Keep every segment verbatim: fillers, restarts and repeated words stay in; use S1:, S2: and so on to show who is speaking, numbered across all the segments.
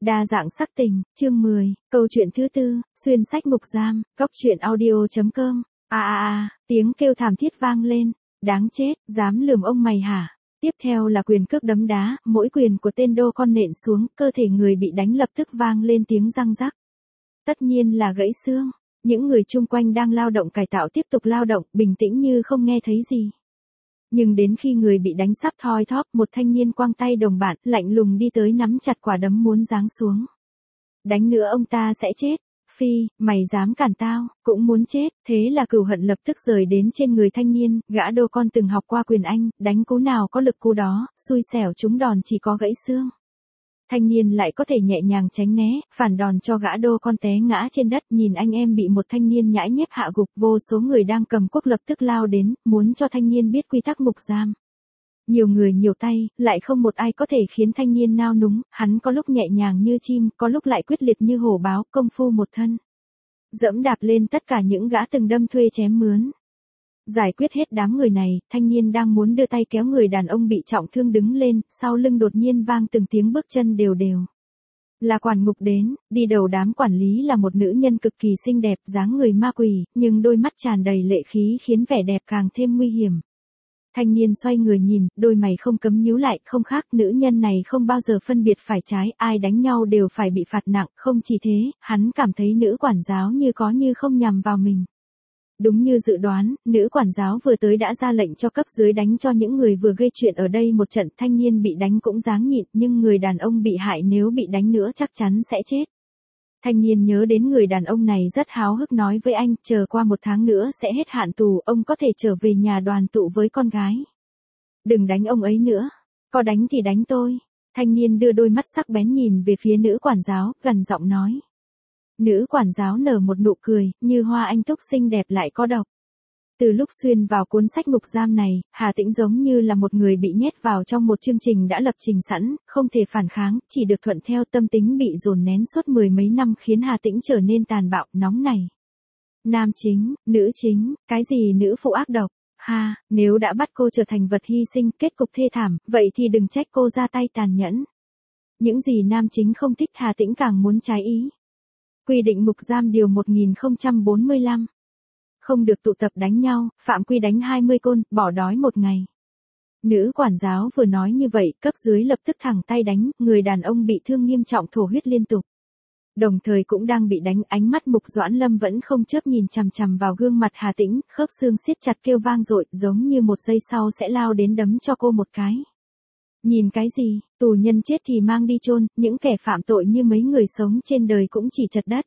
S1: Đa dạng sắc tình, chương mười, câu chuyện thứ tư, xuyên sách ngục giam, góc truyện audio chấm com. A a a, tiếng kêu thảm thiết vang lên, đáng chết, dám lườm ông mày hả? Tiếp theo là quyền cước đấm đá, mỗi quyền của tên đô con nện xuống, cơ thể người bị đánh lập tức vang lên tiếng răng rắc. Tất nhiên là gãy xương, những người chung quanh đang lao động cải tạo tiếp tục lao động, bình tĩnh như không nghe thấy gì. Nhưng đến khi người bị đánh sắp thoi thóp, một thanh niên quăng tay đồng bạn, lạnh lùng đi tới nắm chặt quả đấm muốn giáng xuống. Đánh nữa ông ta sẽ chết. Phi, mày dám cản tao, cũng muốn chết. Thế là cừu hận lập tức rời đến trên người thanh niên, gã đô con từng học qua quyền Anh, đánh cú nào có lực cú đó, xui xẻo trúng đòn chỉ có gãy xương. Thanh niên lại có thể nhẹ nhàng tránh né, phản đòn cho gã đô con té ngã trên đất, nhìn anh em bị một thanh niên nhãi nhép hạ gục, vô số người đang cầm cuốc lập tức lao đến, muốn cho thanh niên biết quy tắc ngục giam. Nhiều người nhiều tay, lại không một ai có thể khiến thanh niên nao núng, hắn có lúc nhẹ nhàng như chim, có lúc lại quyết liệt như hổ báo, công phu một thân. Dẫm đạp lên tất cả những gã từng đâm thuê chém mướn. Giải quyết hết đám người này, thanh niên đang muốn đưa tay kéo người đàn ông bị trọng thương đứng lên, sau lưng đột nhiên vang từng tiếng bước chân đều đều. Là quản ngục đến, đi đầu đám quản lý là một nữ nhân cực kỳ xinh đẹp, dáng người ma quỷ, nhưng đôi mắt tràn đầy lệ khí khiến vẻ đẹp càng thêm nguy hiểm. Thanh niên xoay người nhìn, đôi mày không cấm nhíu lại, không khác, nữ nhân này không bao giờ phân biệt phải trái, ai đánh nhau đều phải bị phạt nặng, không chỉ thế, hắn cảm thấy nữ quản giáo như có như không nhằm vào mình. Đúng như dự đoán, nữ quản giáo vừa tới đã ra lệnh cho cấp dưới đánh cho những người vừa gây chuyện ở đây một trận, thanh niên bị đánh cũng dáng nhịn, nhưng người đàn ông bị hại nếu bị đánh nữa chắc chắn sẽ chết. Thanh niên nhớ đến người đàn ông này rất háo hức nói với anh, chờ qua một tháng nữa sẽ hết hạn tù, ông có thể trở về nhà đoàn tụ với con gái. Đừng đánh ông ấy nữa, có đánh thì đánh tôi. Thanh niên đưa đôi mắt sắc bén nhìn về phía nữ quản giáo, gần giọng nói. Nữ quản giáo nở một nụ cười, như hoa anh túc xinh đẹp lại có độc. Từ lúc xuyên vào cuốn sách ngục giam này, Hà Tĩnh giống như là một người bị nhét vào trong một chương trình đã lập trình sẵn, không thể phản kháng, chỉ được thuận theo, tâm tính bị dồn nén suốt mười mấy năm khiến Hà Tĩnh trở nên tàn bạo, nóng này. Nam chính, nữ chính, cái gì nữ phụ ác độc, ha, nếu đã bắt cô trở thành vật hy sinh, kết cục thê thảm, vậy thì đừng trách cô ra tay tàn nhẫn. Những gì nam chính không thích Hà Tĩnh càng muốn trái ý. Quy định ngục giam điều một nghìn không trăm bốn mươi lăm. Không được tụ tập đánh nhau, phạm quy đánh hai mươi côn, bỏ đói một ngày. Nữ quản giáo vừa nói như vậy, cấp dưới lập tức thẳng tay đánh, người đàn ông bị thương nghiêm trọng thổ huyết liên tục. Đồng thời cũng đang bị đánh, ánh mắt Mục Doãn Lâm vẫn không chớp nhìn chằm chằm vào gương mặt Hà Tĩnh, khớp xương siết chặt kêu vang dội, giống như một giây sau sẽ lao đến đấm cho cô một cái. Nhìn cái gì, tù nhân chết thì mang đi chôn, những kẻ phạm tội như mấy người sống trên đời cũng chỉ chật đất.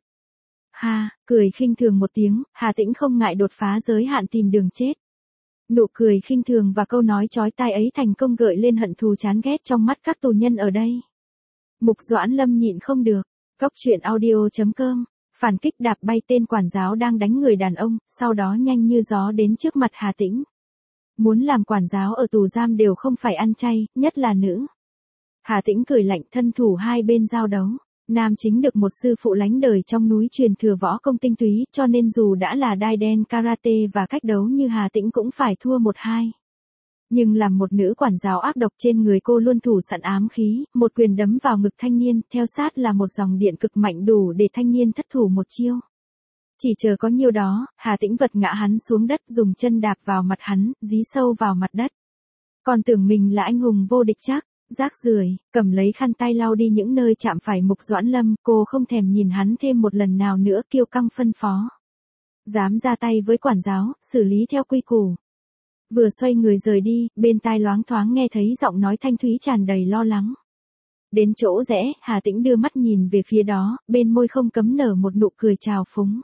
S1: Ha, cười khinh thường một tiếng, Hà Tĩnh không ngại đột phá giới hạn tìm đường chết. Nụ cười khinh thường và câu nói chói tai ấy thành công gợi lên hận thù chán ghét trong mắt các tù nhân ở đây. Mục Doãn Lâm nhịn không được, góc truyện audio chấm com, phản kích đạp bay tên quản giáo đang đánh người đàn ông, sau đó nhanh như gió đến trước mặt Hà Tĩnh. Muốn làm quản giáo ở tù giam đều không phải ăn chay, nhất là nữ. Hà Tĩnh cười lạnh, thân thủ hai bên giao đấu. Nam chính được một sư phụ lánh đời trong núi truyền thừa võ công tinh túy, cho nên dù đã là đai đen karate và cách đấu như Hà Tĩnh cũng phải thua một hai. Nhưng làm một nữ quản giáo ác độc, trên người cô luôn thủ sẵn ám khí, một quyền đấm vào ngực thanh niên, theo sát là một dòng điện cực mạnh đủ để thanh niên thất thủ một chiêu. Chỉ chờ có nhiêu đó, Hà Tĩnh vật ngã hắn xuống đất, dùng chân đạp vào mặt hắn, dí sâu vào mặt đất. Còn tưởng mình là anh hùng vô địch chắc. Rác rưởi, cầm lấy khăn tay lau đi những nơi chạm phải Mục Doãn Lâm, cô không thèm nhìn hắn thêm một lần nào nữa, kiêu căng phân phó. Dám ra tay với quản giáo, xử lý theo quy củ. Vừa xoay người rời đi, bên tai loáng thoáng nghe thấy giọng nói thanh thúy tràn đầy lo lắng. Đến chỗ rẽ, Hà Tĩnh đưa mắt nhìn về phía đó, bên môi không cấm nở một nụ cười trào phúng.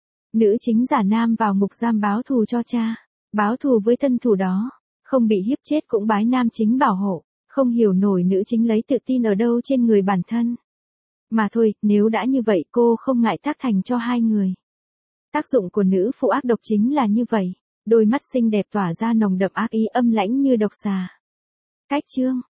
S1: Nữ chính giả nam vào ngục giam báo thù cho cha, báo thù với thân thủ đó, không bị hiếp chết cũng bái nam chính bảo hộ. Không hiểu nổi nữ chính lấy tự tin ở đâu trên người bản thân. Mà thôi, nếu đã như vậy cô không ngại tác thành cho hai người. Tác dụng của nữ phụ ác độc chính là như vậy. Đôi mắt xinh đẹp tỏa ra nồng đậm ác ý âm lãnh như độc xà. Cách chương,